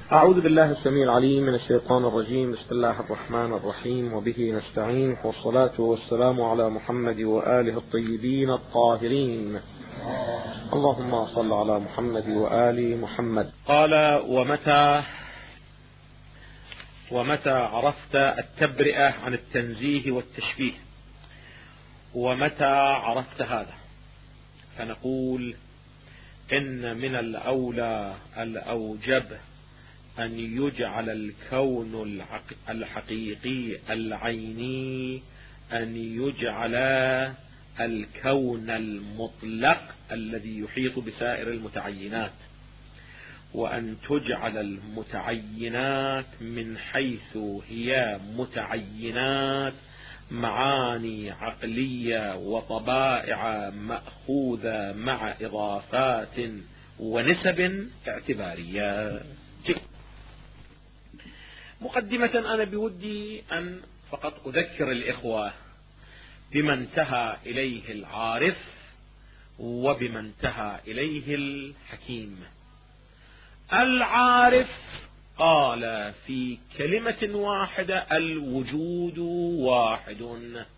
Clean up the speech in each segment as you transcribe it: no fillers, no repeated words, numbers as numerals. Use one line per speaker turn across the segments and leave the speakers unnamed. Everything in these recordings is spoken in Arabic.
أعوذ بالله السميع العليم من الشيطان الرجيم. بسم الله الرحمن الرحيم، وبه نستعين، والصلاة والسلام على محمد وآله الطيبين الطاهرين. اللهم صل على محمد وآل محمد. قال: ومتى عرفت التبرئة عن التنزيه والتشبيه؟ ومتى عرفت هذا؟ فنقول إن من الأولى الأوجب أن يجعل الكون الحقيقي العيني، أن يجعل الكون المطلق الذي يحيط بسائر المتعينات، وأن تجعل المتعينات من حيث هي متعينات معاني عقلية وطبائع مأخوذة مع إضافات ونسب اعتبارية. مقدمة، أنا بودي أن فقط أذكر الإخوة بما انتهى إليه العارف وبما انتهى إليه الحكيم. العارف قال في كلمة واحدة: الوجود واحد.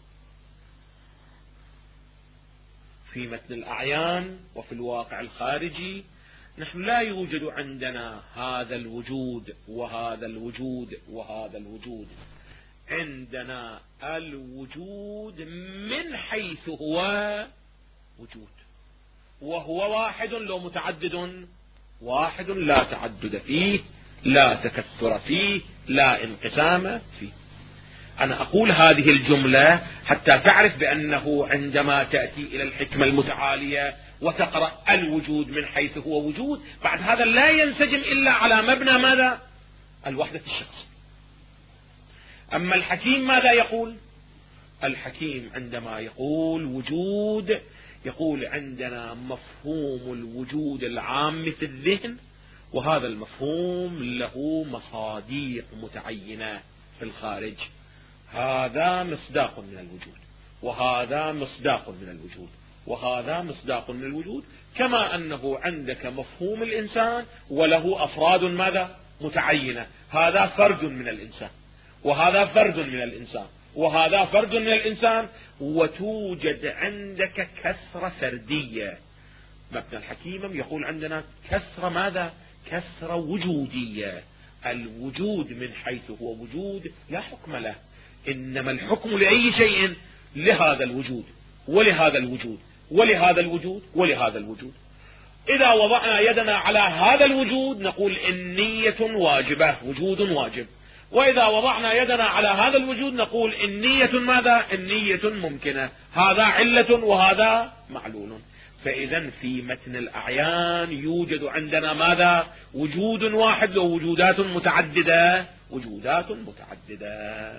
في متن الأعيان وفي الواقع الخارجي نحن لا يوجد عندنا هذا الوجود وهذا الوجود وهذا الوجود، عندنا الوجود من حيث هو وجود، وهو واحد لو متعدد، واحد لا تعدد فيه، لا تكثر فيه، لا انقسام فيه. أنا أقول هذه الجملة حتى تعرف بأنه عندما تأتي إلى الحكمة المتعالية وتقرأ الوجود من حيث هو وجود، بعد هذا لا ينسجم إلا على مبنى ماذا؟ الوحدة الشخص. أما الحكيم ماذا يقول؟ الحكيم عندما يقول وجود يقول عندنا مفهوم الوجود العام في الذهن، وهذا المفهوم له مصاديق متعينة في الخارج. هذا مصداق من الوجود، وهذا مصداق من الوجود، وهذا مصداق من الوجود، كما أنه عندك مفهوم الإنسان وله أفراد ماذا؟ متعينة. هذا فرد من الإنسان، وهذا فرد من الإنسان، وهذا فرد من الإنسان، وتوجد عندك كسرة فردية. مبنى الحكيم يقول عندنا كسرة ماذا؟ كسرة وجودية. الوجود من حيث هو وجود لا حكم له، إنما الحكم لأي شيء لهذا الوجود ولهذا الوجود ولهذا الوجود ولهذا الوجود. إذا وضعنا يدنا على هذا الوجود نقول النية واجبة، وجود واجب. وإذا وضعنا يدنا على هذا الوجود نقول النية ماذا؟ النية ممكنة. هذا علة وهذا معلول. فإذا في متن الأعيان يوجد عندنا ماذا؟ وجود واحد ووجودات متعددة، وجودات متعددة.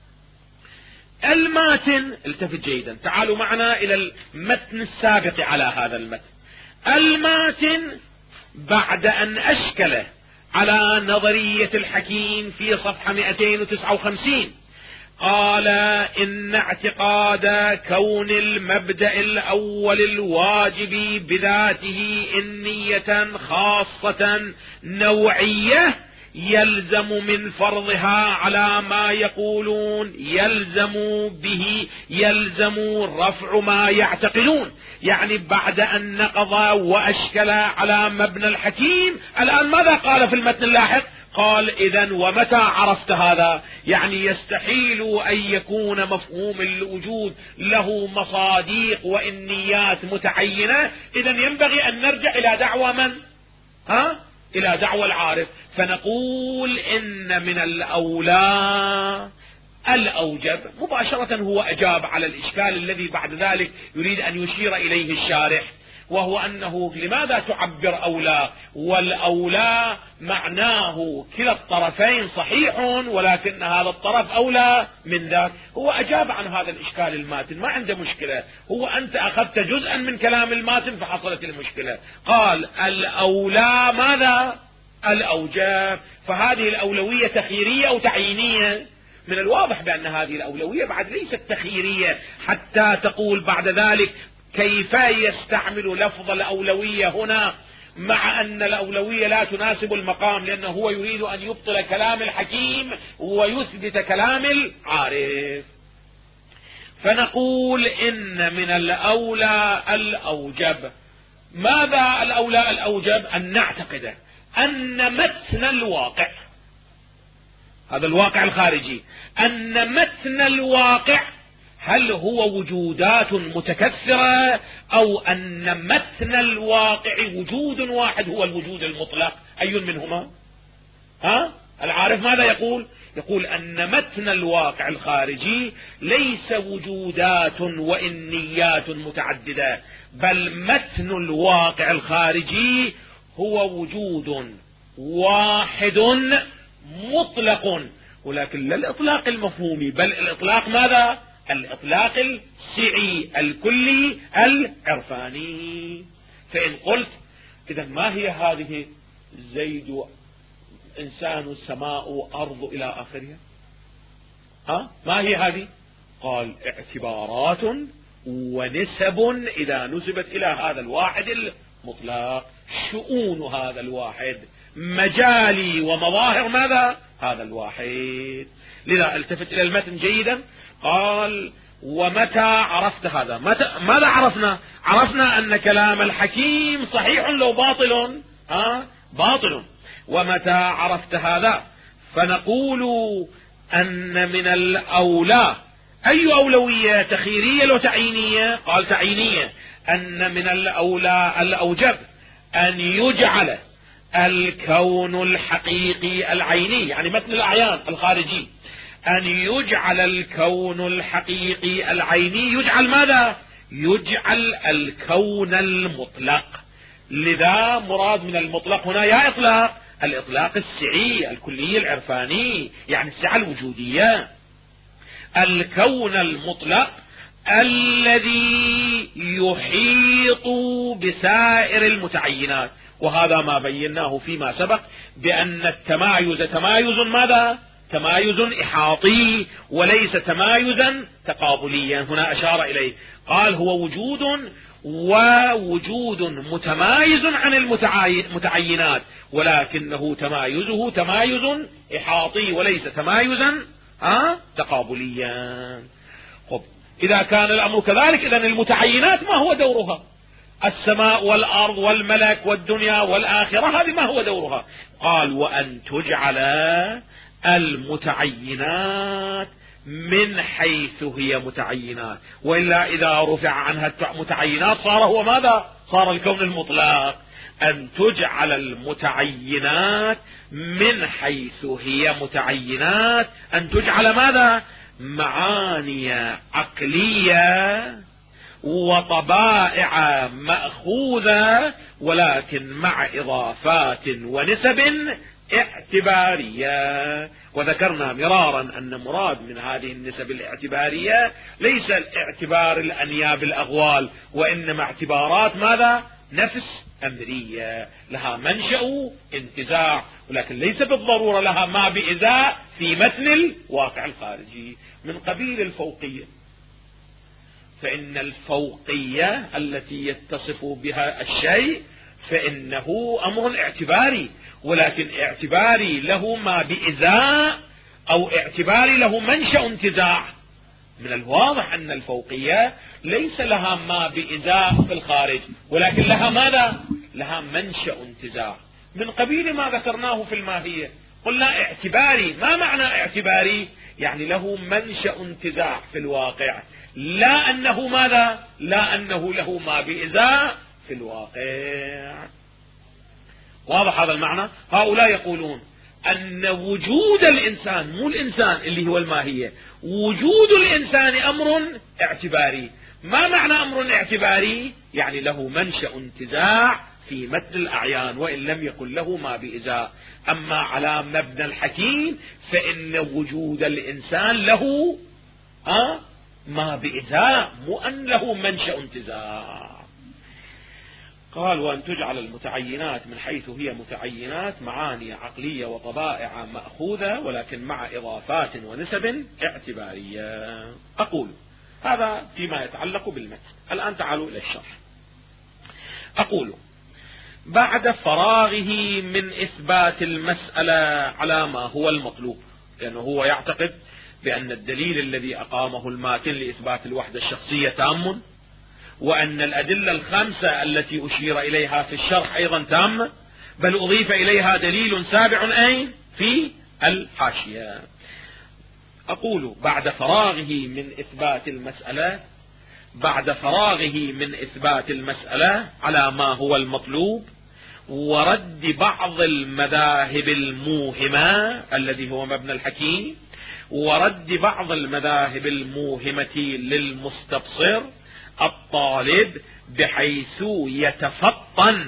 الماتن، التفت جيدا، تعالوا معنا إلى المتن السابق على هذا المتن. الماتن بعد أن أشكل على نظرية الحكيم في صفحة 259 قال: إن اعتقاد كون المبدأ الأول الواجب بذاته النية خاصة نوعية يلزم من فرضها على ما يقولون، يلزم رفع ما يعتقدون. يعني بعد أن نقض وأشكل على مبنى الحكيم، الآن ماذا قال في المتن اللاحق؟ قال: إذن ومتى عرفت هذا؟ يعني يستحيل أن يكون مفهوم الوجود له مصاديق وإنيات متعينة. إذن ينبغي أن نرجع إلى دعوى من؟ إلى دعوى العارف. فنقول إن من الأولى الأوجب مباشرة هو أجاب على الإشكال الذي بعد ذلك يريد أن يشير إليه الشارح، وهو أنه لماذا تعبر أولى؟ والأولى معناه كلا الطرفين صحيح، ولكن هذا الطرف أولى من ذاك. هو أجاب عن هذا الإشكال الماتن، ما عنده مشكلة. هو أنت أخذت جزءا من كلام الماتن فحصلت المشكلة. قال: الأولى ماذا؟ الأوجب. فهذه الأولوية تخييرية أو تعيينية؟ من الواضح بأن هذه الأولوية بعد ليست تخييرية، حتى تقول بعد ذلك كيف يستعمل لفظ الأولوية هنا مع أن الأولوية لا تناسب المقام، لأنه هو يريد أن يبطل كلام الحكيم ويثبت كلام العارف. فنقول إن من الأولى الأوجب. ماذا الأولى الأوجب؟ أن نعتقد أن متن الواقع، هذا الواقع الخارجي، أن متن الواقع هل هو وجودات متكثرة أو أن متن الواقع وجود واحد هو الوجود المطلق؟ أي منهما؟ العارف ماذا يقول؟ يقول أن متن الواقع الخارجي ليس وجودات وإنيات متعددة، بل متن الواقع الخارجي هو وجود واحد مطلق، ولكن لا الإطلاق المفهومي، بل الإطلاق ماذا؟ الإطلاق السعي الكلي العرفاني. فإن قلت إذا ما هي هذه؟ زيد إنسان سماء أرض إلى آخرها، ما هي هذه؟ قال اعتبارات ونسب إذا نسبت إلى هذا الواحد المطلق، شؤون هذا الواحد، مجالي ومظاهر ماذا؟ هذا الواحد. لذا التفت إلى المتن جيدا. قال ومتى عرفت هذا؟ ماذا عرفنا؟ عرفنا أن كلام الحكيم صحيح لو باطل، باطل. ومتى عرفت هذا؟ فنقول أن من الأولى، أي أولوية؟ تخييرية لو تعيينية؟ قال تعيينية. أن من الأولى الأوجب أن يجعل الكون الحقيقي العيني، يعني متن الأعيان الخارجي، أن يجعل الكون الحقيقي العيني، يجعل ماذا؟ يجعل الكون المطلق. لذا مراد من المطلق هنا يا إطلاق الإطلاق السعي الكلي العرفاني، يعني السعة الوجودية. الكون المطلق الذي يحيط بسائر المتعينات، وهذا ما بيناه فيما سبق بأن التمايز تمايز ماذا؟ تمايز إحاطي وليس تمايزا تقابليا. هنا أشار إليه، قال هو وجود، ووجود متمايز عن المتعينات، ولكنه تمايزه تمايز إحاطي وليس تمايزا تقابليا. إذا كان الأمر كذلك، إذن المتعينات ما هو دورها؟ السماء والأرض والملك والدنيا والآخرة، هذه ما هو دورها؟ قال وأن تجعل المتعينات من حيث هي متعينات، وإلا إذا رفع عنها متعينات صار هو ماذا؟ صار الكون المطلق. أن تجعل المتعينات من حيث هي متعينات، أن تجعل ماذا؟ معاني عقلية وطبائع مأخوذة، ولكن مع إضافات ونسب اعتبارية. وذكرنا مرارا أن مراد من هذه النسب الاعتبارية ليس الاعتبار الأنياب الأغوال، وإنما اعتبارات ماذا؟ نفس أمرية لها منشأ انتزاع، ولكن ليس بالضرورة لها ما بإزاء في متن الواقع الخارجي. من قبيل الفوقية، فإن الفوقية التي يتصف بها الشيء فإنه أمر اعتباري، ولكن اعتباري له ما بإزاء أو اعتباري له منشأ انتزاع. من الواضح أن الفوقية ليس لها ما بإزاء في الخارج، ولكن لها ماذا؟ لها منشأ انتزاع، من قبيل ما ذكرناه في الماهية. قلنا اعتباري، ما معنى اعتباري؟ يعني له منشأ انتزاع في الواقع، لا أنه ماذا؟ لا أنه له ما بإزاء في الواقع. واضح هذا المعنى؟ هؤلاء يقولون أن وجود الإنسان، مو الإنسان اللي هو الماهية، وجود الإنسان أمر اعتباري. ما معنى أمر اعتباري؟ يعني له منشأ انتزاع في متن الأعيان وإن لم يكن له ما بإزاء. أما على مبنى الحكيم فإن وجود الإنسان له ما بإزاء، مو أن له منشأ انتزاع. قال وأن تجعل المتعينات من حيث هي متعينات معاني عقلية وطبائع مأخوذة، ولكن مع إضافات ونسب اعتبارية. أقول هذا فيما يتعلق بالمتن. الآن تعالوا إلى الشرح. أقول بعد فراغه من إثبات المسألة على ما هو المطلوب، لأنه هو يعتقد بأن الدليل الذي أقامه الماتن لإثبات الوحدة الشخصية تام، وأن الأدلة الخمسة التي أشير إليها في الشرح أيضا تامة، بل أضيف إليها دليل سابع أين؟ في الحاشية. أقول بعد فراغه من إثبات المسألة، بعد فراغه من إثبات المسألة على ما هو المطلوب، ورد بعض المذاهب الموهمة الذي هو مبنى الحكيم، ورد بعض المذاهب الموهمة للمستبصر الطالب، بحيث يتفطن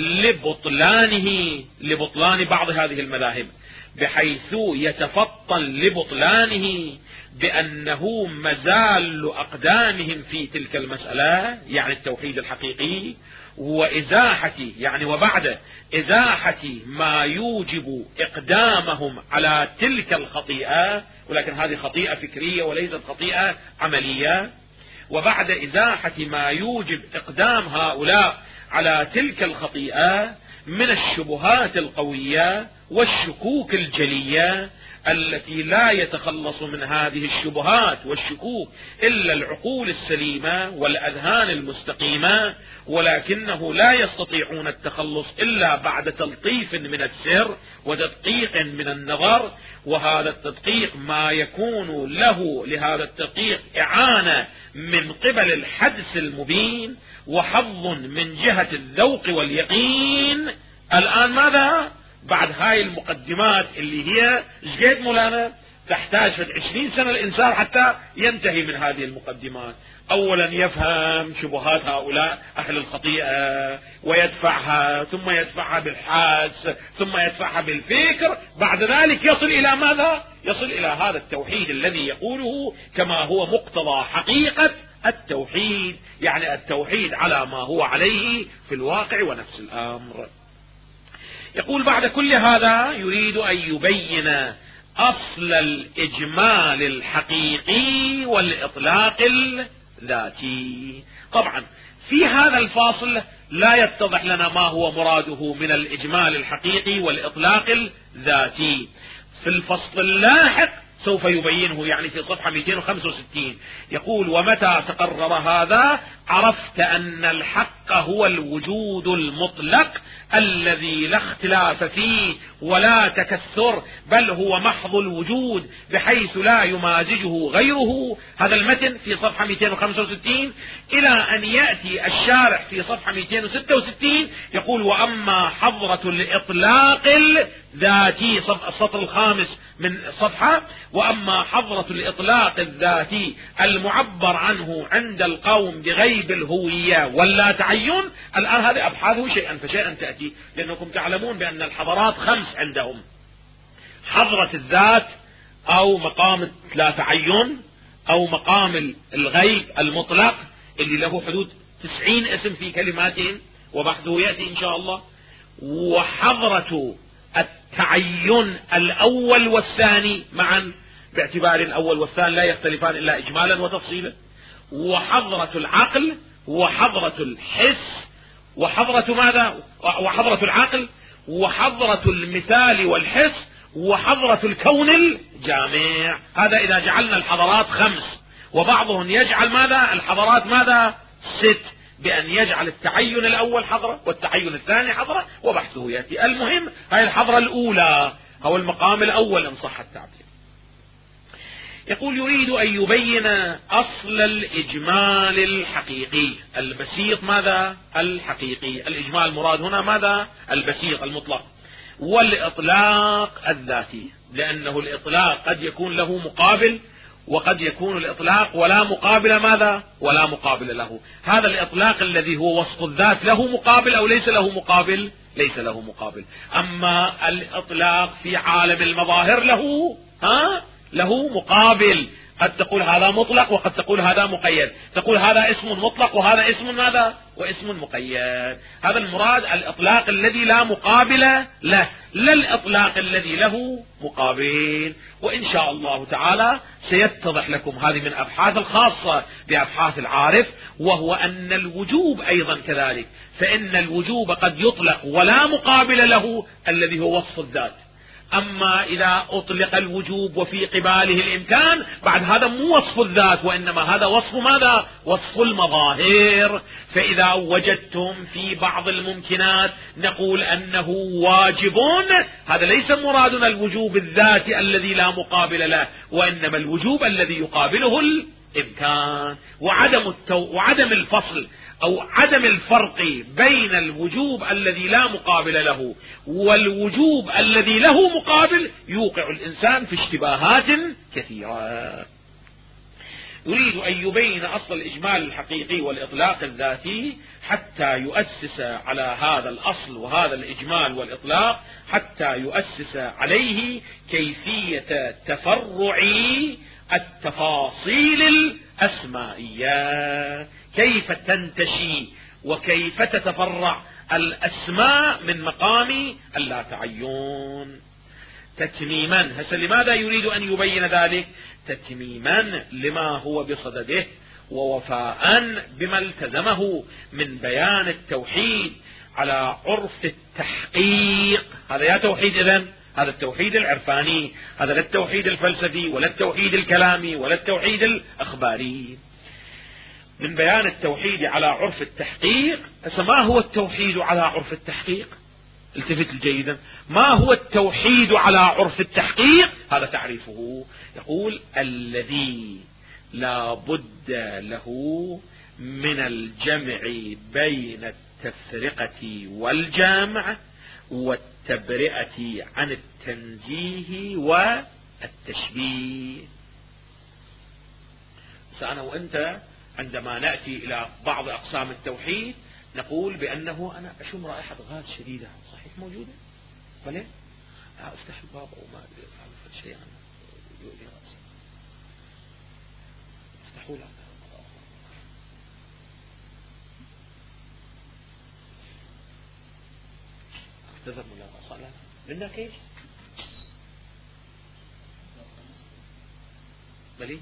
لبطلان بعض هذه المذاهب، بحيث يتفطن لبطلانه بأنه مزال أقدامهم في تلك المسألة، يعني التوحيد الحقيقي، وإزاحة يعني وبعد إزاحة ما يوجب إقدامهم على تلك الخطيئة، ولكن هذه خطيئة فكرية وليست خطيئة عملية، وبعد إزاحة ما يوجب إقدام هؤلاء على تلك الخطيئة من الشبهات القوية والشكوك الجلية التي لا يتخلص من هذه الشبهات والشكوك إلا العقول السليمة والأذهان المستقيمة، ولكنه لا يستطيعون التخلص إلا بعد تلطيف من السر وتدقيق من النظر، وهذا التدقيق ما يكون له لهذا التدقيق إعانة من قبل الحدس المبين وحظ من جهة الذوق واليقين. الآن ماذا بعد هاي المقدمات اللي هي جيد مولانا تحتاج 20 سنة الإنسان حتى ينتهي من هذه المقدمات؟ أولا يفهم شبهات هؤلاء أهل الخطيئة ويدفعها، ثم يدفعها بالحدس، ثم يدفعها بالفكر، بعد ذلك يصل إلى ماذا؟ يصل إلى هذا التوحيد الذي يقوله كما هو مقتضى حقيقة التوحيد، يعني التوحيد على ما هو عليه في الواقع ونفس الأمر. يقول بعد كل هذا يريد أن يبين أصل الإجمال الحقيقي والإطلاق الذاتي. طبعا في هذا الفاصل لا يتضح لنا ما هو مراده من الإجمال الحقيقي والإطلاق الذاتي، في الفصل اللاحق سوف يبينه، يعني في صفحة 265 يقول: ومتى تقرر هذا عرفت أن الحق هو الوجود المطلق الذي لا اختلاف فيه ولا تكثر، بل هو محض الوجود بحيث لا يمازجه غيره. هذا المتن في صفحة 265 إلى أن يأتي الشارح في صفحة 266 يقول: وأما حضرة الإطلاق الذاتي، السطر الخامس من الصفحة: وأما حضرة الإطلاق الذاتي المعبر عنه عند القوم بغيب الهوية ولا تعين. الآن هذه أبحاثه شيئا فشيئا تأتي، لأنكم تعلمون بأن الحضارات 5 عندهم: حضرة الذات، أو مقام لا تعين، أو مقام الغيب المطلق اللي له حدود 90 اسم في كلماتهم وبحثه يأتي إن شاء الله، وحضرة التعين الأول والثاني معا، باعتبار الأول والثاني لا يختلفان إلا إجمالا وتفصيلا، وحضرة العقل، وحضرة الحس، وحضرة ماذا؟ وحضرة العقل، وحضرة المثال والحس، وحضرة الكون الجامع. هذا إذا جعلنا الحضارات 5، وبعضهم يجعل ماذا؟ الحضارات ماذا؟ 6، بأن يجعل التعين الأول حضرة والتعين الثاني حضرة، وبحثه يأتي. المهم هاي الحضرة الأولى هو المقام الأول إن صح التعبير. يقول: يريد أن يبين أصل الإجمال الحقيقي البسيط. ماذا؟ الحقيقي. الإجمال مراد هنا ماذا؟ البسيط المطلق. والإطلاق الذاتي، لأنه الإطلاق قد يكون له مقابل، وقد يكون الإطلاق ولا مقابل ماذا؟ ولا مقابل له. هذا الإطلاق الذي هو وصف الذات له مقابل أو ليس له مقابل؟ ليس له مقابل. أما الإطلاق في عالم المظاهر له له مقابل. قد تقول هذا مطلق وقد تقول هذا مقيد، تقول هذا اسم مطلق وهذا اسم ماذا؟ واسم مقيد. هذا المراد، الإطلاق الذي لا مقابل له، لا الإطلاق الذي له مقابل. وإن شاء الله تعالى سيتضح لكم هذه من أبحاث الخاصة بأبحاث العارف، وهو أن الوجوب أيضا كذلك، فإن الوجوب قد يطلق ولا مقابل له الذي هو وصف الذات. أما إذا أطلق الوجوب وفي قباله الإمكان، بعد هذا مو وصف الذات، وإنما هذا وصف ماذا؟ وصف المظاهر. فإذا وجدتم في بعض الممكنات نقول أنه واجب، هذا ليس مرادنا الوجوب الذاتي الذي لا مقابل له، وإنما الوجوب الذي يقابله الإمكان. وعدم الفصل أو عدم الفرق بين الوجوب الذي لا مقابل له والوجوب الذي له مقابل يوقع الإنسان في اشتباهات كثيرة. يريد أن يبين أصل الإجمال الحقيقي والإطلاق الذاتي حتى يؤسس على هذا الأصل وهذا الإجمال والإطلاق، حتى يؤسس عليه كيفية تفرع التفاصيل الأسمائية، كيف تنتشي وكيف تتفرع الأسماء من مقام اللا تعين. تتميما، هسه لماذا يريد أن يبين ذلك؟ تتميما لما هو بصدده ووفاء بما التزمه من بيان التوحيد على عرف التحقيق. هذا يا توحيد، إذن هذا التوحيد العرفاني، هذا لا التوحيد الفلسفي ولا التوحيد الكلامي ولا التوحيد الأخباري. من بيان التوحيد على عرف التحقيق. ما هو التوحيد على عرف التحقيق؟ التفت جيدا، ما هو التوحيد على عرف التحقيق؟ هذا تعريفه، يقول الذي لا بد له من الجمع بين التفرقة والجمع والتبرئة عن التنزيه والتشبيه. فأنا وأنت عندما نأتي إلى بعض أقسام التوحيد نقول بأنه أنا أشم رائحة غاز شديدة، صحيح موجودة؟ بلى؟ أفتح الباب أو ما أدري أفعل شيء عنه يؤذي رأسي، افتحوا لها. اعتذر ملاقصة لنا كيف؟ بلي؟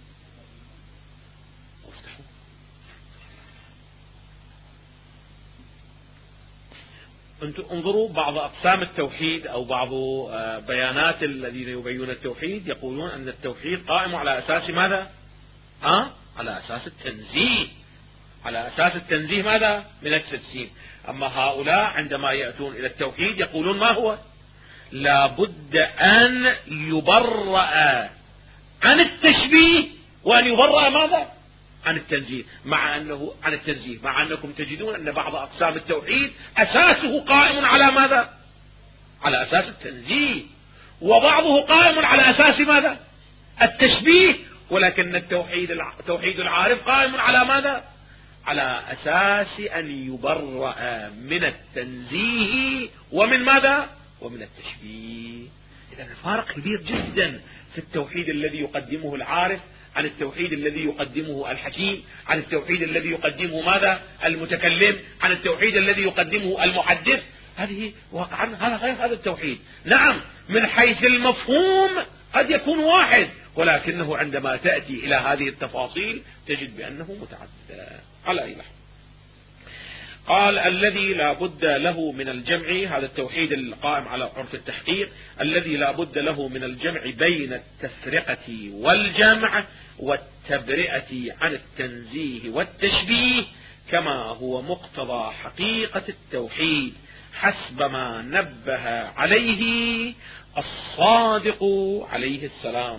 انتم انظروا بعض أقسام التوحيد أو بعض بيانات الذين يبينون التوحيد، يقولون أن التوحيد قائم على أساس ماذا؟ على أساس التنزيه. على أساس التنزيه ماذا؟ من التجسيم. أما هؤلاء عندما يأتون إلى التوحيد يقولون ما هو؟ لا بد أن يبرأ عن التشبيه وأن يبرأ ماذا؟ عن التنزيه. مع أنكم تجدون أن بعض أقسام التوحيد أساسه قائم على ماذا؟ على أساس التنزيه، وبعضه قائم على أساس ماذا؟ التشبيه. ولكن توحيد العارف قائم على ماذا؟ على أساس أن يبرأ من التنزيه ومن ماذا؟ ومن التشبيه. إذن الفارق كبير جدا في التوحيد الذي يقدمه العارف عن التوحيد الذي يقدمه الحكيم، عن التوحيد الذي يقدمه ماذا؟ المتكلم، عن التوحيد الذي يقدمه المحدث. هذه واقعا هذا غير هذا التوحيد. نعم من حيث المفهوم قد يكون واحد، ولكنه عندما تأتي إلى هذه التفاصيل تجد بأنه متعدد. على أي لحظة قال الذي لا بد له من الجمع، هذا التوحيد القائم على عرف التحقيق، الذي لا بد له من الجمع بين التفرقة والجمع والتبرئة عن التنزيه والتشبيه، كما هو مقتضى حقيقة التوحيد حسب ما نبه عليه الصادق عليه السلام.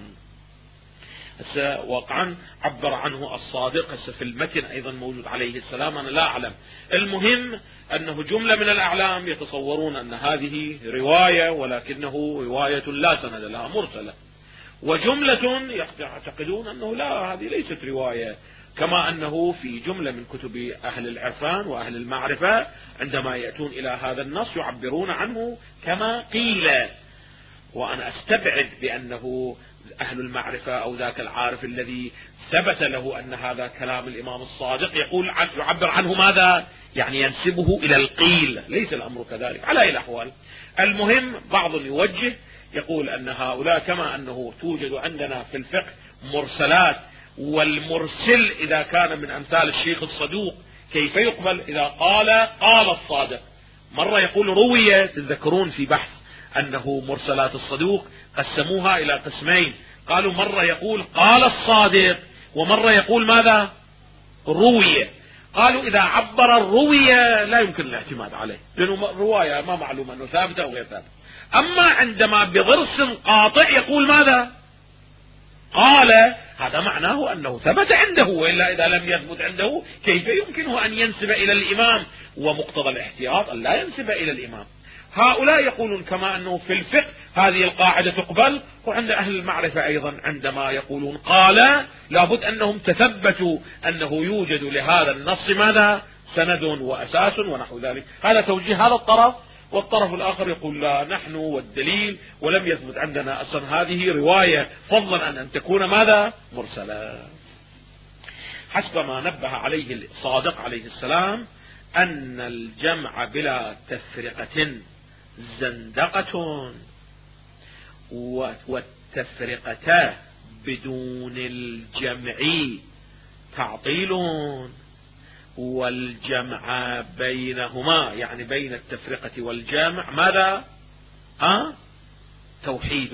هسه واقعا عبر عنه الصادق، هسه في المتن أيضا موجود عليه السلام، أنا لا أعلم. المهم أنه جملة من الأعلام يتصورون أن هذه رواية، ولكنه رواية لا سند لها، مرسلة. وجملة يعتقدون أنه لا، هذه ليست رواية، كما أنه في جملة من كتب أهل العرفان وأهل المعرفة عندما يأتون إلى هذا النص يعبرون عنه كما قيل. وأنا أستبعد بأنه أهل المعرفة أو ذاك العارف الذي ثبت له أن هذا كلام الإمام الصادق يعبر عنه ماذا؟ يعني ينسبه إلى القيل. ليس الأمر كذلك على أي الأحوال. المهم بعض يوجه يقول أن هؤلاء كما أنه توجد عندنا في الفقه مرسلات، والمرسل إذا كان من أمثال الشيخ الصدوق كيف يقبل؟ إذا قال الصادق، مرة يقول روية، تذكرون في بحث أنه مرسلات الصدوق قسموها إلى قسمين، قالوا مرة يقول قال الصادق، ومرة يقول ماذا؟ روية. قالوا إذا عبر الروية لا يمكن الاعتماد عليه، لأنه رواية ما معلوم أنه ثابتة أو غير ثابتة. أما عندما بضرس قاطع يقول ماذا؟ قال، هذا معناه أنه ثبت عنده، وإلا إذا لم يثبت عنده كيف يمكنه أن ينسب إلى الإمام؟ ومقتضى الاحتياط أن لا ينسب إلى الإمام. هؤلاء يقولون كما أنه في الفقه هذه القاعدة تقبل، وعند أهل المعرفة أيضا عندما يقولون قال لابد أنهم تثبتوا أنه يوجد لهذا النص ماذا؟ سند وأساس ونحو ذلك. هذا توجيه هذا الطرف. والطرف الآخر يقول لا، نحن والدليل ولم يثبت عندنا أصلا هذه رواية، فضلا أن تكون ماذا؟ مرسلة. حسب ما نبه عليه الصادق عليه السلام أن الجمع بلا تفرقة زندقة، والتفرقة بدون الجمع تعطيل، والجمع بينهما يعني بين التفرقة والجمع ماذا؟ توحيد.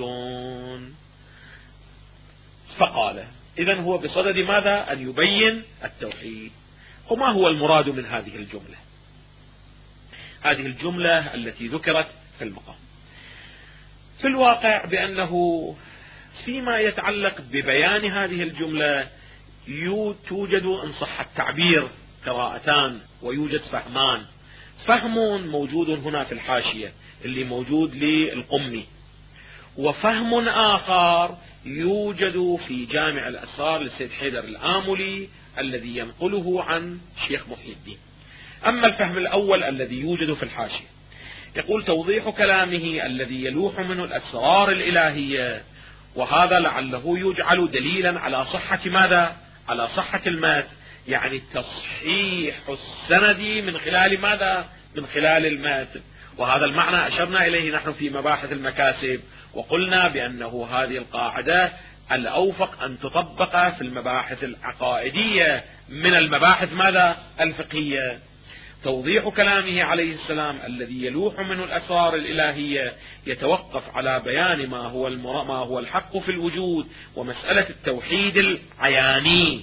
فقال إذن هو بصدد ماذا؟ أن يبين التوحيد. وما هو المراد من هذه الجملة؟ هذه الجملة التي ذكرت في المقام في الواقع بأنه فيما يتعلق ببيان هذه الجملة توجد إن صح التعبير قراءتان، ويوجد فهمان. فهم موجود هنا في الحاشية اللي موجود للقمي، وفهم آخر يوجد في جامع الأسرار للسيد حيدر الآملي الذي ينقله عن شيخ محي الدين. أما الفهم الأول الذي يوجد في الحاشية يقول توضيح كلامه الذي يلوح منه الأسرار الإلهية، وهذا لعله يجعل دليلا على صحة ماذا؟ على صحة المات، يعني تصحيح السند من خلال ماذا؟ من خلال المات. وهذا المعنى أشرنا إليه نحن في مباحث المكاسب، وقلنا بأنه هذه القاعدة الأوفق أن تطبق في المباحث العقائدية من المباحث ماذا؟ الفقهية. توضيح كلامه عليه السلام الذي يلوح منه الأسرار الإلهية يتوقف على بيان ما هو الحق في الوجود ومسألة التوحيد العياني.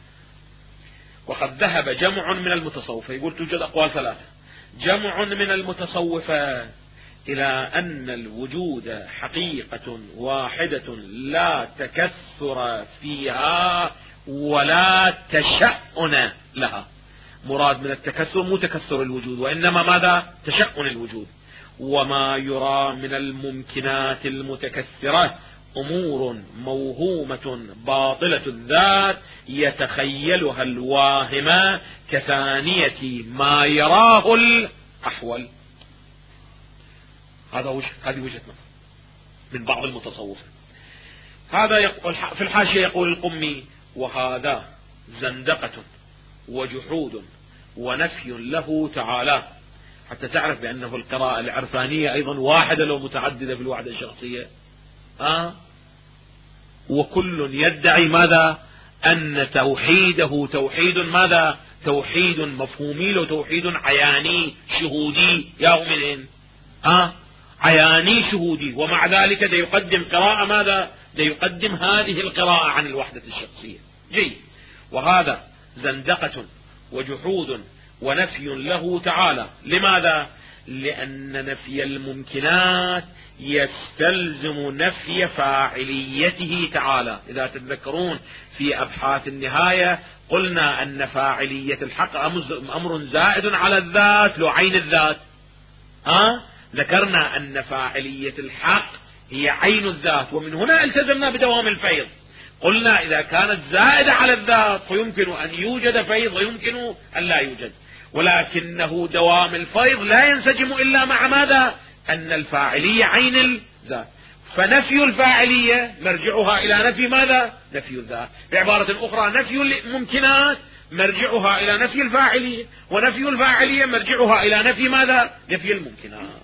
وقد ذهب جمع من المتصوفة، يقول توجد أقوال ثلاثة، جمع من المتصوفة إلى أن الوجود حقيقة واحدة لا تكثر فيها ولا تشأن لها. مراد من التكثر مو تكثر الوجود، وإنما ماذا؟ تشأن الوجود. وما يرى من الممكنات المتكثرة أمور موهومة باطلة الذات يتخيلها الواهمة كثانية ما يراه الأحول. هذه وجهة نظر من بعض المتصوفة. هذا يقول في الحاشية يقول القمي وهذا زندقة وجحود ونفي له تعالى، حتى تعرف بأنه القراءة العرفانية أيضا واحدة لو متعددة في الوحدة الشخصية. وكل يدعي ماذا؟ أن توحيده توحيد ماذا؟ توحيد مفهومي وتوحيد عياني شهودي يومئذ عياني شهودي. ومع ذلك ده يقدم قراءة ماذا؟ ده يقدم هذه القراءة عن الوحدة الشخصية. جيد. وهذا زندقة وجحود ونفي له تعالى. لماذا؟ لأن نفي الممكنات يستلزم نفي فاعليته تعالى. إذا تتذكرون في أبحاث النهاية قلنا أن فاعلية الحق أمر زائد على الذات لو عين الذات. ذكرنا أن فاعلية الحق هي عين الذات، ومن هنا التزمنا بدوام الفيض. قلنا إذا كانت زائدة على الذات فيمكن أن يوجد فيض ويمكن أن لا يوجد، ولكنه دوام الفيض لا ينسجم إلا مع ماذا؟ أن الفاعلية عين الذات. فنفي الفاعلية مرجعها إلى نفي ماذا؟ نفي الذات. بعبارة أخرى نفي الممكنات مرجعها إلى نفي الفاعلية، ونفي الفاعلية مرجعها إلى نفي ماذا؟ نفي الممكنات.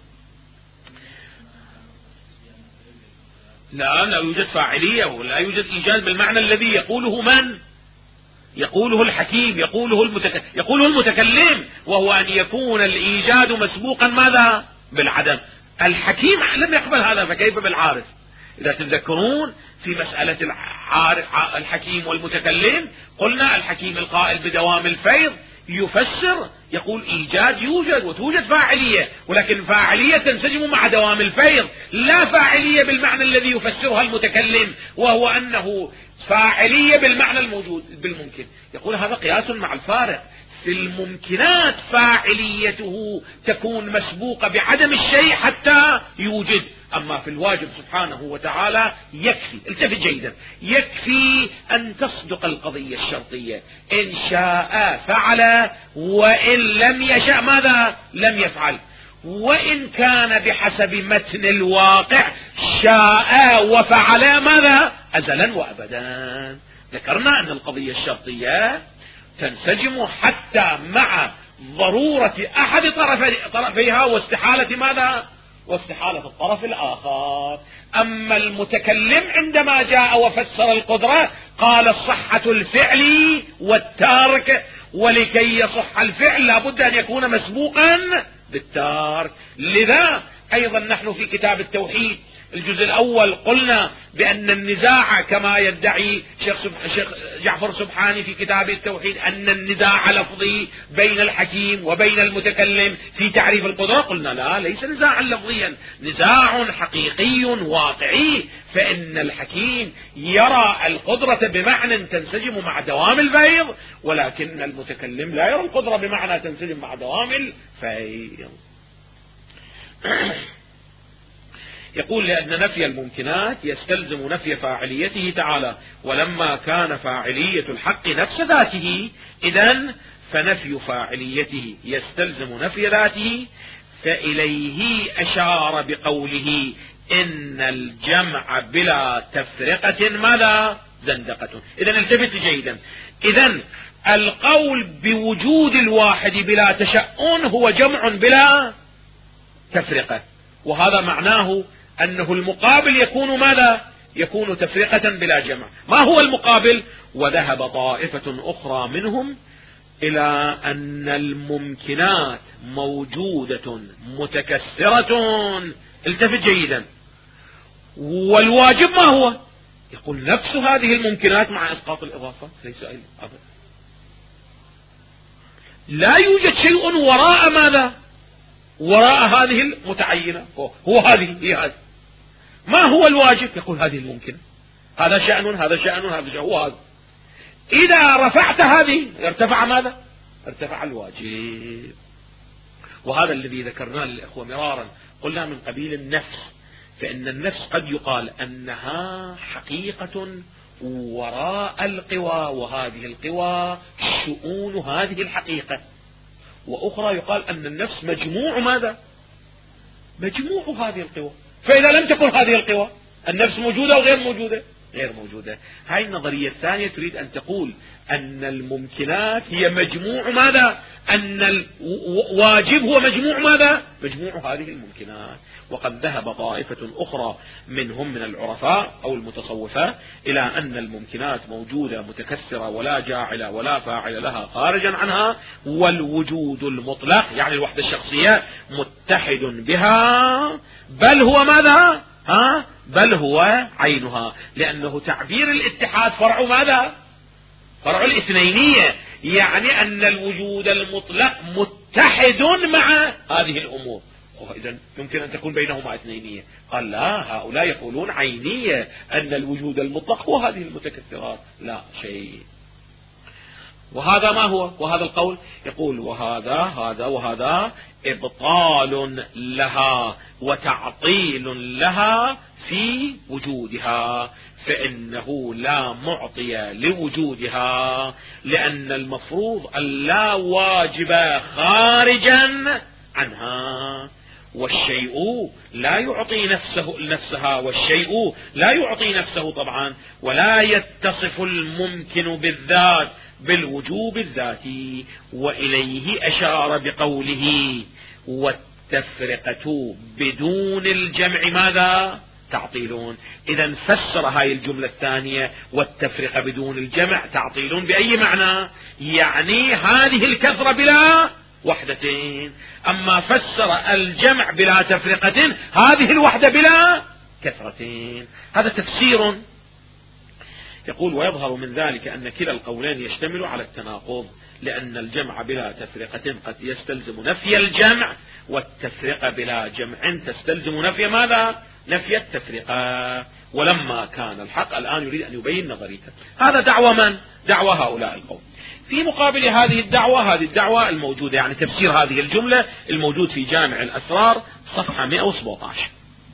لا يوجد فاعلية ولا يوجد إيجاد بالمعنى الذي يقوله من؟ يقوله الحكيم، يقوله المتكلم، وهو أن يكون الإيجاد مسبوقا ماذا؟ بالعدم. الحكيم لم يقبل هذا، فكيف بالعارف؟ إذا تتذكرون في مسألة الحكيم والمتكلم قلنا الحكيم القائل بدوام الفيض يفسر، يقول إيجاد يوجد وتوجد فاعلية، ولكن فاعلية تنسجم مع دوام الفيض، لا فاعلية بالمعنى الذي يفسرها المتكلم، وهو أنه فاعلية بالمعنى الموجود بالممكن. يقول هذا قياس مع الفارق. في الممكنات فاعليته تكون مسبوقة بعدم الشيء حتى يوجد، أما في الواجب سبحانه وتعالى يكفي، التفت جيدا، يكفي أن تصدق القضية الشرطية، إن شاء فعل وإن لم يشاء ماذا؟ لم يفعل. وإن كان بحسب متن الواقع شاء وفعل ماذا؟ أزلا وأبدا. ذكرنا أن القضية الشرطية تنسجم حتى مع ضرورة أحد طرفيها واستحالة ماذا؟ واستحالة الطرف الآخر. أما المتكلم عندما جاء وفسر القدرة قال صحة الفعل والترك، ولكي يصح الفعل لابد أن يكون مسبوقا بالترك. لذا أيضا نحن في كتاب التوحيد الجزء الأول قلنا بأن النزاع كما يدعي شيخ جعفر سبحاني في كتاب التوحيد أن النزاع لفظي بين الحكيم وبين المتكلم في تعريف القدرة، قلنا لا، ليس نزاعا لفظيا، نزاع حقيقي واقعي، فإن الحكيم يرى القدرة بمعنى تنسجم مع دوام الفيض، ولكن المتكلم لا يرى القدرة بمعنى تنسجم مع دوام الفيض. يقول لأن نفي الممكنات يستلزم نفي فاعليته تعالى، ولما كان فاعلية الحق نفس ذاته إذن فنفي فاعليته يستلزم نفي ذاته، فإليه أشار بقوله إن الجمع بلا تفرقة ماذا؟ زندقة. إذن التفت جيدا، إذن القول بوجود الواحد بلا تشأن هو جمع بلا تفرقة، وهذا معناه أنه المقابل يكون ماذا؟ يكون تفرقة بلا جمع. ما هو المقابل؟ وذهب طائفة أخرى منهم إلى أن الممكنات موجودة متكسرة، التفت جيدا، والواجب ما هو؟ يقول نفس هذه الممكنات مع إسقاط الإضافة، ليس أي أبدا، لا يوجد شيء وراء ماذا؟ وراء هذه المتعينة، هو هذه هي هذه. ما هو الواجب؟ يقول هذه الممكن، هذا شأن هذا شأن هذا شأن، هو هذا. إذا رفعت هذه ارتفع ماذا؟ ارتفع الواجب. وهذا الذي ذكرناه للإخوة مرارا، قلنا من قبيل النفس، فإن النفس قد يقال أنها حقيقة وراء القوى، وهذه القوى شؤون هذه الحقيقة، وأخرى يقال أن النفس مجموع ماذا؟ مجموع هذه القوى. فإذا لم تكن هذه القوى النفس موجودة أو غير موجودة؟ غير موجودة. هاي النظرية الثانية تريد أن تقول أن الممكنات هي مجموع ماذا؟ أن الواجب هو مجموع ماذا؟ مجموع هذه الممكنات. وقد ذهب طائفة أخرى منهم من العرفاء أو المتصوفة إلى أن الممكنات موجودة متكسرة ولا جاعل ولا فاعل لها خارجا عنها، والوجود المطلق يعني الوحدة الشخصية متحد بها، بل هو ماذا؟ بل هو عينها، لأنه تعبير الاتحاد فرع ماذا؟ فرع الاثنينية، يعني أن الوجود المطلق متحد مع هذه الأمور، إذن يمكن أن تكون بينهما اثنينية. قال لا، هؤلاء يقولون عينية، أن الوجود المطلق هو هذه المتكثرات، لا شيء. وهذا ما هو؟ وهذا القول يقول وهذا إبطال لها وتعطيل لها في وجودها، فإنه لا معطي لوجودها، لأن المفروض أن لا واجب خارجا عنها، والشيء لا يعطي نفسها، والشيء لا يعطي نفسه طبعا، ولا يتصف الممكن بالذات بالوجوب الذاتي. وإليه أشار بقوله والتفرقة بدون الجمع ماذا؟ تعطيلون. إذا فسر هاي الجملة الثانية والتفرقة بدون الجمع تعطيلون بأي معنى؟ يعني هذه الكثرة بلا وحدتين. أما فسر الجمع بلا تفرقة هذه الوحدة بلا كثرتين. هذا تفسير. يقول ويظهر من ذلك أن كلا القولين يشتمل على التناقض، لأن الجمع بلا تفرقة قد يستلزم نفي الجمع، والتفرقة بلا جمع تستلزم نفي ماذا؟ نفي التفرقة. ولما كان الحق الآن يريد أن يبين نظريته. هذا دعوة من؟ دعوة هؤلاء القوم. في مقابل هذه الدعوة الموجودة، يعني تفسير هذه الجملة الموجود في جامع الأسرار صفحة 117.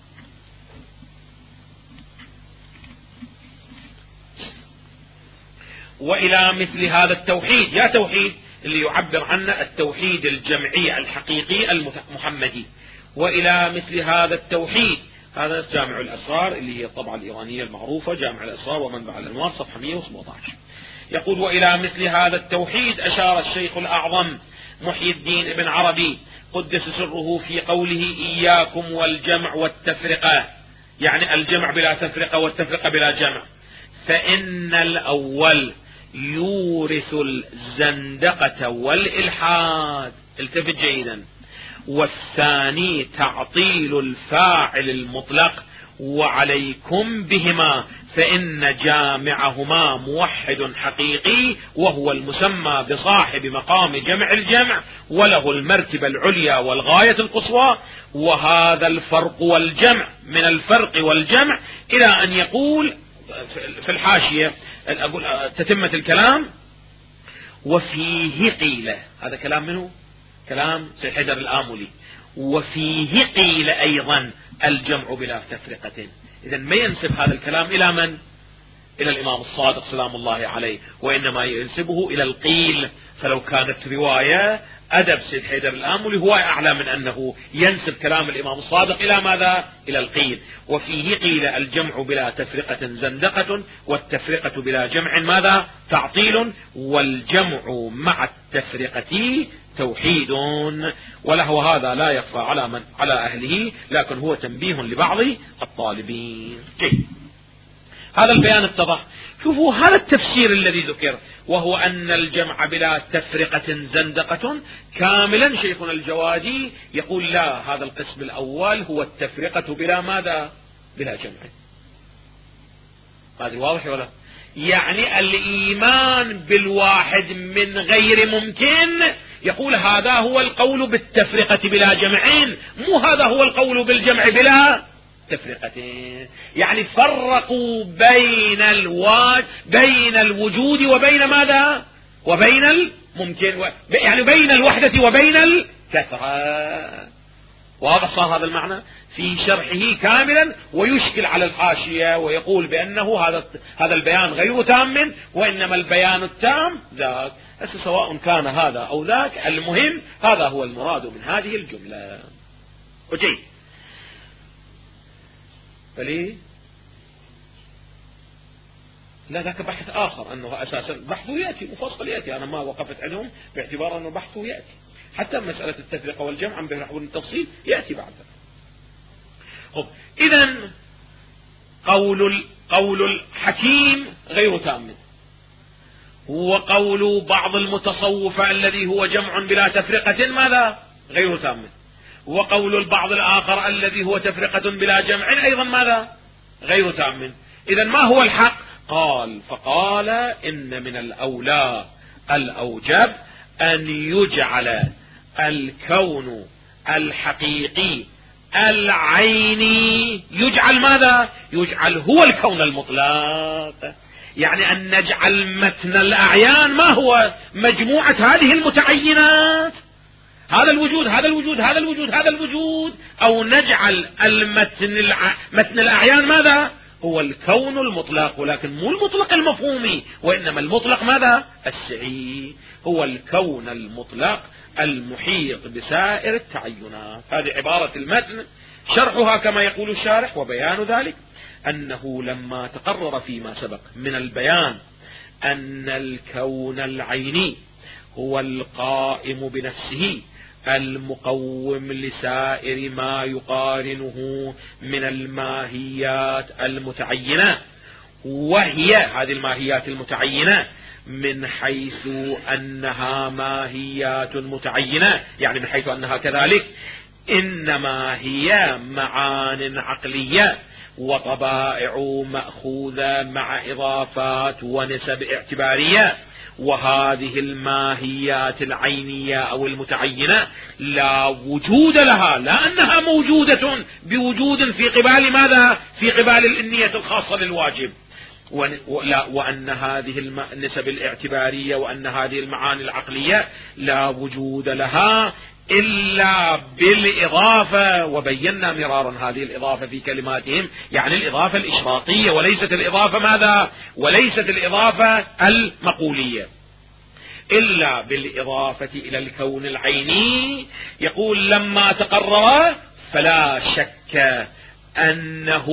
وإلى مثل هذا التوحيد، يا توحيد اللي يعبر عنه التوحيد الجمعي الحقيقي المحمدي، وإلى مثل هذا التوحيد، هذا جامع الأسرار اللي هي الطبعة الإيرانية المعروفة، جامع الأسرار ومنبع الأنوار صفحة 117. يقول وإلى مثل هذا التوحيد أشار الشيخ الأعظم محي الدين ابن عربي قدس سره في قوله إياكم والجمع والتفرقة، يعني الجمع بلا تفرقة والتفرقة بلا جمع، فإن الأول يورث الزندقة والإلحاد، التفت جيدا، والثاني تعطيل الفاعل المطلق، وعليكم بهما، فإن جامعهما موحد حقيقي وهو المسمى بصاحب مقام جمع الجمع، وله المرتبة العليا والغاية القصوى. وهذا الفرق والجمع من الفرق والجمع إلى أن يقول في الحاشية تتمة الكلام وفيه قيل، هذا كلام منه؟ كلام سيد حيدر الآملي. وفيه قيل أيضا الجمع بلا تفرقة. إذن ما ينسب هذا الكلام إلى من؟ إلى الإمام الصادق سلام الله عليه، وإنما ينسبه إلى القيل. فلو كانت رواية أدب سيد حيدر الآملي هو أعلى من أنه ينسب كلام الإمام الصادق إلى ماذا؟ إلى القيل. وفيه قيل الجمع بلا تفرقة زندقة، والتفرقة بلا جمع ماذا؟ تعطيل، والجمع مع التفرقة توحيد. وله هذا لا يخفى على أهله، لكن هو تنبيه لبعض الطالبين. جيد، هذا البيان اتضح. شوفوا هذا التفسير الذي ذكر، وهو أن الجمع بلا تفرقة زندقة كاملا. شيخنا الجوادي يقول لا، هذا القسم الأول هو التفرقة بلا ماذا؟ بلا جمع. هذا واضح ولا؟ يعني الإيمان بالواحد من غير ممكن، يقول هذا هو القول بالتفرقة بلا جمعين، مو هذا هو القول بالجمع بلا تفرقتين. يعني فرقوا بين الوجود وبين ماذا؟ وبين الممكن، يعني بين الوحدة وبين الكثرة. واضح صار هذا المعنى في شرحه كاملا، ويشكل على الحاشية ويقول بأنه هذا البيان غير تام، وإنما البيان التام ذاك. سواء كان هذا أو ذاك، المهم هذا هو المراد من هذه الجملة. وجيد، فليه؟ لا، ذاك بحث آخر، أنه أساسا بحثه يأتي مفصل، يأتي. أنا ما وقفت عنهم باعتبار أنه بحثه يأتي، حتى مسألة التفرقة والجمع بنحو التفصيل يأتي بعد. إذن قول الحكيم غير تام، وقول بعض المتصوفة الذي هو جمع بلا تفرقة ماذا؟ غير تام. وقول البعض الآخر الذي هو تفرقة بلا جمع أيضا ماذا؟ غير تام. إذن ما هو الحق؟ فقال إن من الأولى الأوجب أن يجعل الكون الحقيقي العيني، يجعل ماذا؟ يجعل هو الكون المطلق. يعني أن نجعل متن الأعيان ما هو؟ مجموعة هذه المتعينات، هذا الوجود هذا الوجود هذا الوجود هذا الوجود، أو نجعل متن الأعيان ماذا؟ هو الكون المطلق، ولكن مو المطلق المفهومي، وإنما المطلق ماذا؟ السعي، هو الكون المطلق المحيط بسائر التعينات. هذه عبارة المتن، شرحها كما يقول الشارح، وبيان ذلك أنه لما تقرر فيما سبق من البيان أن الكون العيني هو القائم بنفسه المقوم لسائر ما يقارنه من الماهيات المتعينة، وهي هذه الماهيات المتعينة من حيث أنها ماهيات متعينة، يعني من حيث أنها كذلك إنما هي معان عقلية وطبائع مأخوذة مع إضافات ونسب اعتبارية. وهذه الماهيات العينية أو المتعينة لا وجود لها، لا أنها موجودة بوجود في قبال ماذا؟ في قبال الإنية الخاصة للواجب، وأن هذه النسب الاعتبارية وأن هذه المعاني العقلية لا وجود لها إلا بالإضافة. وبينا مرارا هذه الإضافة في كلماتهم، يعني الإضافة الإشراقية، وليست الإضافة ماذا؟ وليست الإضافة المقولية، إلا بالإضافة إلى الكون العيني. يقول لما تقرر فلا شك أنه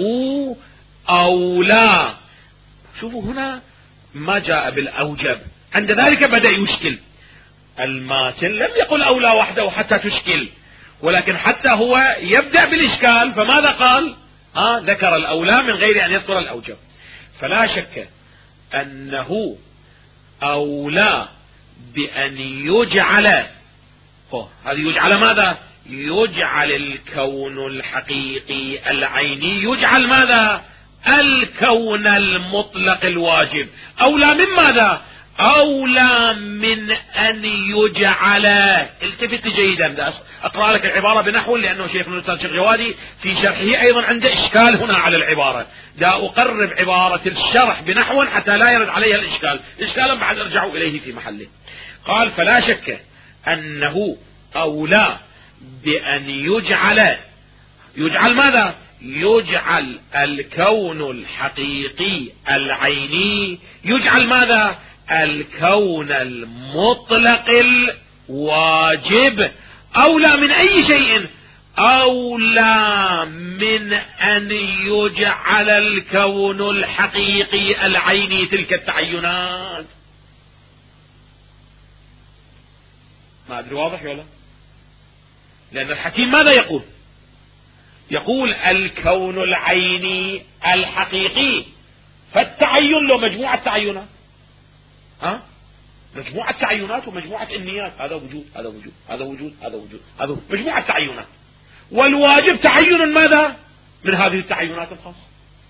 أولى. شوفوا هنا ما جاء بالأوجب، عند ذلك بدأ يشكل. الماتن لم يقل أولى وحده حتى تشكل، ولكن حتى هو يبدأ بالإشكال، فماذا قال؟ ذكر الأولى من غير أن يذكر الأوجب. فلا شك أنه أولى بأن يجعل، هذه يجعل ماذا؟ يجعل الكون الحقيقي العيني، يجعل ماذا؟ الكون المطلق الواجب أولى من ماذا؟ أولى من أن يجعل. التفت جيدا، أقرأ لك العبارة بنحو، لأنه شيخنا الأستاذ شيخ جوادي في شرحه أيضا عنده إشكال هنا على العبارة، دا أقرب عبارة الشرح بنحو حتى لا يرد عليها الإشكال، إشكالا بعد أرجعوا إليه في محله. قال فلا شك أنه أولى بأن يجعل ماذا؟ يجعل الكون الحقيقي العيني، يجعل ماذا؟ الكون المطلق الواجب أولى من أي شيء؟ أولى من أن يجعل الكون الحقيقي العيني تلك التعينات. ما أدري واضح ولا؟ لأن الحكيم ماذا يقول؟ يقول الكون العيني الحقيقي، فالتعين له مجموعة تعينات، مجموعة تعينات ومجموعة إنيات، هذا وجود هذا وجود هذا وجود هذا وجود، هذا مجموعة تعينات. والواجب تعين ماذا؟ من هذه التعينات الخاصة.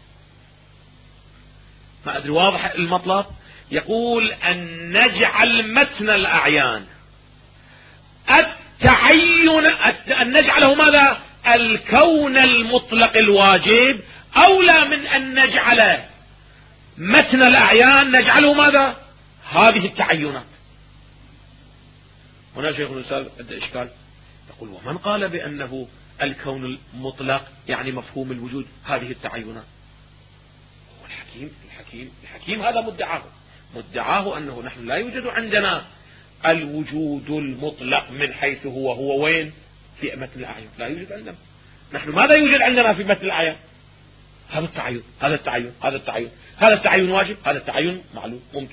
ما أدري واضح المطلب؟ يقول أن نجعل متن الأعيان التعين، أن نجعله ماذا؟ الكون المطلق الواجب أولى من أن نجعل متن الأعيان نجعله ماذا؟ هذه التعينات. هنا شيخ الأستاذ عنده إشكال، يقول ومن قال بأنه الكون المطلق يعني مفهوم الوجود هذه التعينات؟ هو الحكيم هذا مدعاه أنه نحن لا يوجد عندنا الوجود المطلق من حيث هو وين؟ في متن الأعيان لا يوجد عندنا. نحن ماذا يوجد عندنا في متن الأعيان؟ هذا التعين هذا التعين هذا التعين، هذا التعين واجب، هذا التعين معلوم ممكن.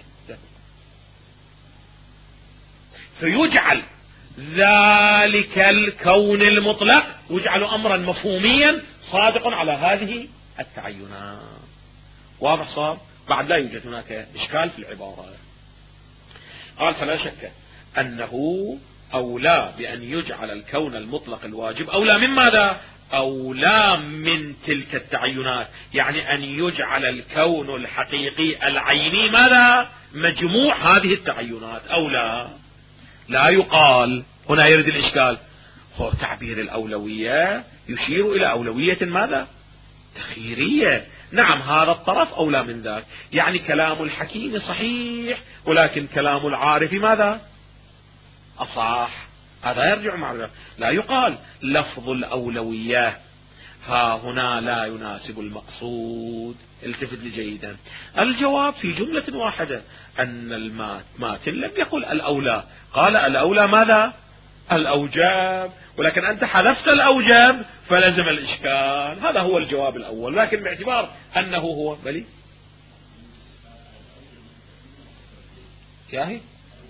فيجعل ذلك الكون المطلق، يجعل أمرا مفهوميا صادق على هذه التعينات. واضح صار؟ بعد لا يوجد هناك إشكال في العبارة. قال فلا شك أنه أولى بأن يجعل الكون المطلق الواجب أولى من ماذا؟ أولى من تلك التعينات، يعني أن يجعل الكون الحقيقي العيني ماذا؟ مجموع هذه التعينات أولى. لا يقال هنا يرد الإشكال، هو تعبير الأولوية يشير إلى أولوية ماذا؟ تخييرية. نعم هذا الطرف أولى من ذاك، يعني كلام الحكيم صحيح ولكن كلام العارف ماذا؟ أصح. هذا يرجع مع ذلك. لا يقال لفظ الأولوية ها هنا لا يناسب المقصود. التفت لي جيدا. الجواب في جملة واحدة أن الماتن لم يقل الأولى، قال الأولى ماذا؟ الأوجب، ولكن أنت حذفت الأوجب فلزم الإشكال. هذا هو الجواب الأول، لكن باعتبار أنه هو بلي ياهي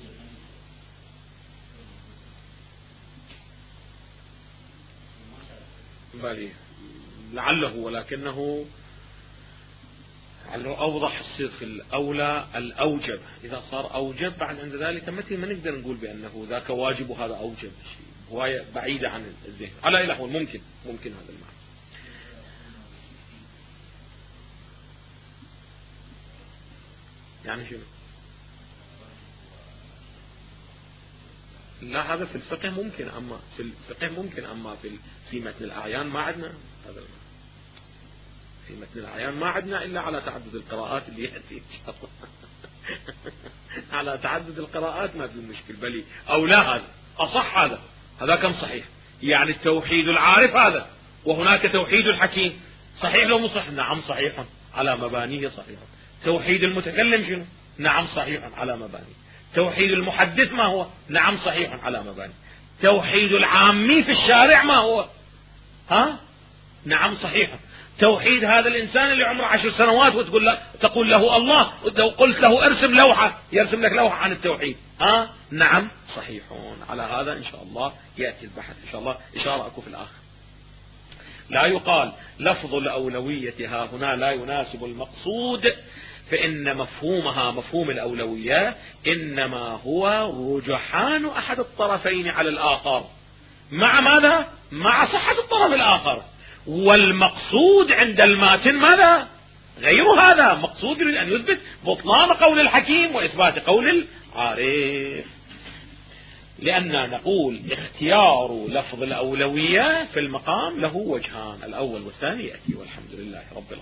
بلي لعله، ولكنه أوضح الصيغ في الأولى الأوجب. إذا صار أوجب بعد عند ذلك متى ما نقدر نقول بأنه ذاك واجب وهذا أوجب، هواية بعيدة عن الذهن. على إله ممكن هذا المعنى. يعني شنو؟ لا هذا في الفقه ممكن، أما في الفقه ممكن، أما في متن الأعيان ما عندنا هذا المعنى. في متن الأعيان ما عندنا إلا على تعدد القراءات اللي يأتي إن شاء الله. على تعدد القراءات ما في مشكل، بلي أو لا هذا أصح، هذا كم صحيح. يعني التوحيد العارف هذا، وهناك توحيد الحكيم، صحيح لو مصح؟ نعم صحيح على مبانيه صحيح. توحيد المتكلم شنو؟ نعم صحيح على مبانيه. توحيد المحدث ما هو؟ نعم صحيح على مبانيه. توحيد العامي في الشارع ما هو؟ نعم صحيح. توحيد هذا الإنسان اللي عمره 10 سنوات تقول له الله، لو قلت له ارسم لوحة يرسم لك لوحة عن التوحيد، نعم صحيحون. على هذا إن شاء الله يأتي البحث إن شاء الله، إشارة أكو في الآخر. لا يقال لفظ الأولوية ها هنا لا يناسب المقصود، فإن مفهومها مفهوم الأولوية إنما هو رجحان أحد الطرفين على الآخر، مع ماذا؟ مع صحة الطرف الآخر. والمقصود عند الماتن ماذا؟ غير هذا. مقصود يريد أن يثبت بطلان قول الحكيم وإثبات قول العارف. لأن نقول اختيار لفظ الأولوية في المقام له وجهان، الأول والثاني يأتي، والحمد لله رب العالمين.